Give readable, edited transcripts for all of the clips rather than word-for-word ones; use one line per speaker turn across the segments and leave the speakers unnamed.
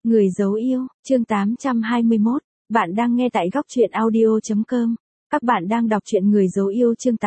Người dấu yêu, chương 821, bạn đang nghe tại góc truyện audio.com. Các bạn đang đọc truyện Người dấu yêu chương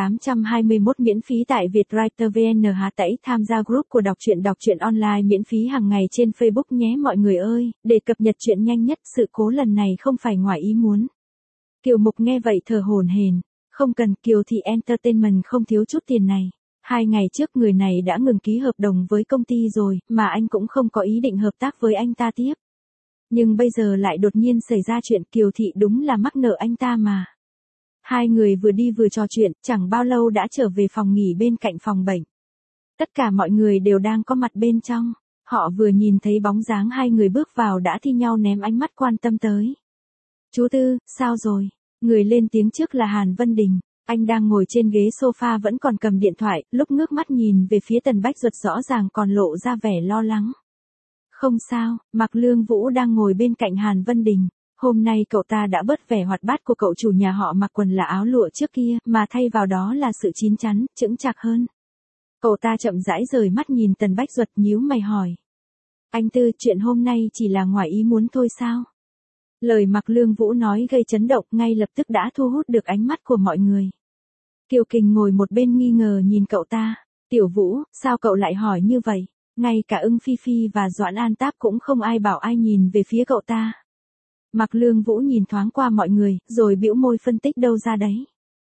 821 miễn phí tại Vietwriter VN. Hãy tham gia group của đọc truyện online miễn phí hàng ngày trên Facebook nhé mọi người ơi, để cập nhật chuyện nhanh nhất. Sự cố lần này không phải ngoài ý muốn. Kiều Mục nghe vậy thở hổn hển, không cần, Kiều Thị Entertainment không thiếu chút tiền này. 2 ngày trước người này đã ngừng ký hợp đồng với công ty rồi, mà anh cũng không có ý định hợp tác với anh ta tiếp. Nhưng bây giờ lại đột nhiên xảy ra chuyện, Kiều Thị đúng là mắc nợ anh ta mà. Hai người vừa đi vừa trò chuyện, chẳng bao lâu đã trở về phòng nghỉ bên cạnh phòng bệnh. Tất cả mọi người đều đang có mặt bên trong. Họ vừa nhìn thấy bóng dáng hai người bước vào đã thi nhau ném ánh mắt quan tâm tới. Chú Tư, sao rồi? Người lên tiếng trước là Hàn Vân Đình. Anh đang ngồi trên ghế sofa vẫn còn cầm điện thoại, lúc ngước mắt nhìn về phía Tần Bách Duật rõ ràng còn lộ ra vẻ lo lắng. Không sao, Mạc Lương Vũ đang ngồi bên cạnh Hàn Vân Đình. Hôm nay cậu ta đã bớt vẻ hoạt bát của cậu chủ nhà họ mặc quần là áo lụa trước kia, mà thay vào đó là sự chín chắn, chững chạc hơn. Cậu ta chậm rãi rời mắt nhìn Tần Bách Duật nhíu mày hỏi. Anh Tư, chuyện hôm nay chỉ là ngoài ý muốn thôi sao? Lời Mạc Lương Vũ nói gây chấn động, ngay lập tức đã thu hút được ánh mắt của mọi người. Kiều Kình ngồi một bên nghi ngờ nhìn cậu ta. Tiểu Vũ, sao cậu lại hỏi như vậy? Ngay cả Ưng Phi Phi và Doãn An Táp cũng không ai bảo ai nhìn về phía cậu ta. Mạc Lương Vũ nhìn thoáng qua mọi người, rồi bĩu môi phân tích đâu ra đấy.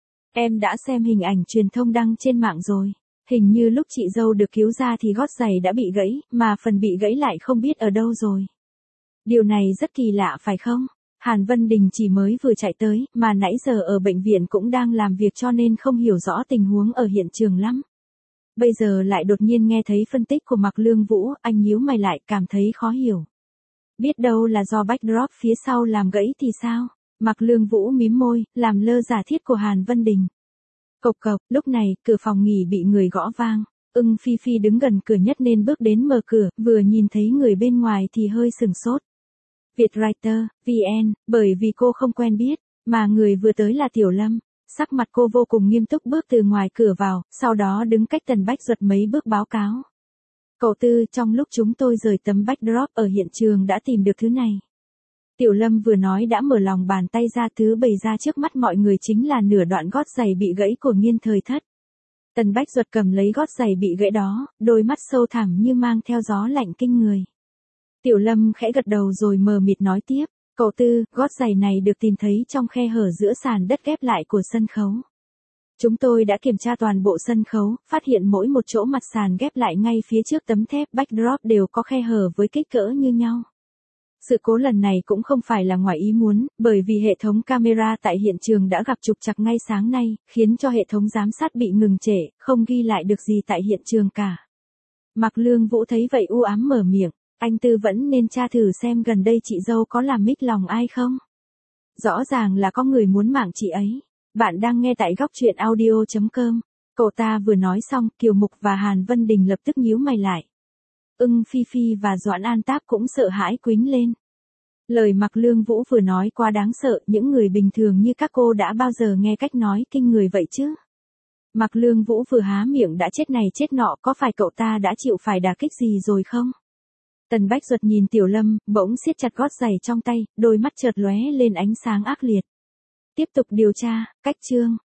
Em đã xem hình ảnh truyền thông đăng trên mạng rồi. Hình như lúc chị dâu được cứu ra thì gót giày đã bị gãy, mà phần bị gãy lại không biết ở đâu rồi. Điều này rất kỳ lạ phải không? Hàn Vân Đình chỉ mới vừa chạy tới, mà nãy giờ ở bệnh viện cũng đang làm việc cho nên không hiểu rõ tình huống ở hiện trường lắm. Bây giờ lại đột nhiên nghe thấy phân tích của Mạc Lương Vũ, anh nhíu mày lại cảm thấy khó hiểu. Biết đâu là do backdrop phía sau làm gãy thì sao? Mạc Lương Vũ mím môi, làm lơ giả thiết của Hàn Vân Đình. Cộc cộc, lúc này, cửa phòng nghỉ bị người gõ vang. Ưng Phi Phi đứng gần cửa nhất nên bước đến mở cửa, vừa nhìn thấy người bên ngoài thì hơi sừng sốt. Vietwriter, VN, bởi vì cô không quen biết, mà người vừa tới là Tiểu Lâm. Sắc mặt cô vô cùng nghiêm túc bước từ ngoài cửa vào, sau đó đứng cách Tần Bách Duật mấy bước báo cáo. Cậu Tư, trong lúc chúng tôi rời tấm backdrop ở hiện trường đã tìm được thứ này. Tiểu Lâm vừa nói đã mở lòng bàn tay ra, thứ bày ra trước mắt mọi người chính là nửa đoạn gót giày bị gãy của Nghiên Thời Thất. Tần Bách Duật cầm lấy gót giày bị gãy đó, đôi mắt sâu thẳm như mang theo gió lạnh kinh người. Tiểu Lâm khẽ gật đầu rồi mờ mịt nói tiếp. Cậu Tư, gót giày này được tìm thấy trong khe hở giữa sàn đất ghép lại của sân khấu. Chúng tôi đã kiểm tra toàn bộ sân khấu, phát hiện mỗi một chỗ mặt sàn ghép lại ngay phía trước tấm thép backdrop đều có khe hở với kích cỡ như nhau. Sự cố lần này cũng không phải là ngoài ý muốn, bởi vì hệ thống camera tại hiện trường đã gặp trục trặc ngay sáng nay, khiến cho hệ thống giám sát bị ngừng trệ, không ghi lại được gì tại hiện trường cả. Mạc Lương Vũ thấy vậy u ám mở miệng. Anh Tư vẫn nên tra thử xem gần đây chị dâu có làm mích lòng ai không? Rõ ràng là có người muốn mạng chị ấy. Bạn đang nghe tại góc truyện audio.com. Cậu ta vừa nói xong, Kiều Mục và Hàn Vân Đình lập tức nhíu mày lại. Ưng Phi Phi và Doãn An Táp cũng sợ hãi quýnh lên. Lời Mạc Lương Vũ vừa nói quá đáng sợ, những người bình thường như các cô đã bao giờ nghe cách nói kinh người vậy chứ? Mạc Lương Vũ vừa há miệng đã chết này chết nọ, có phải cậu ta đã chịu phải đả kích gì rồi không? Tần Bách Duật nhìn Tiểu Lâm, bỗng siết chặt gót giày trong tay, đôi mắt chợt lóe lên ánh sáng ác liệt. Tiếp tục điều tra, cách chương.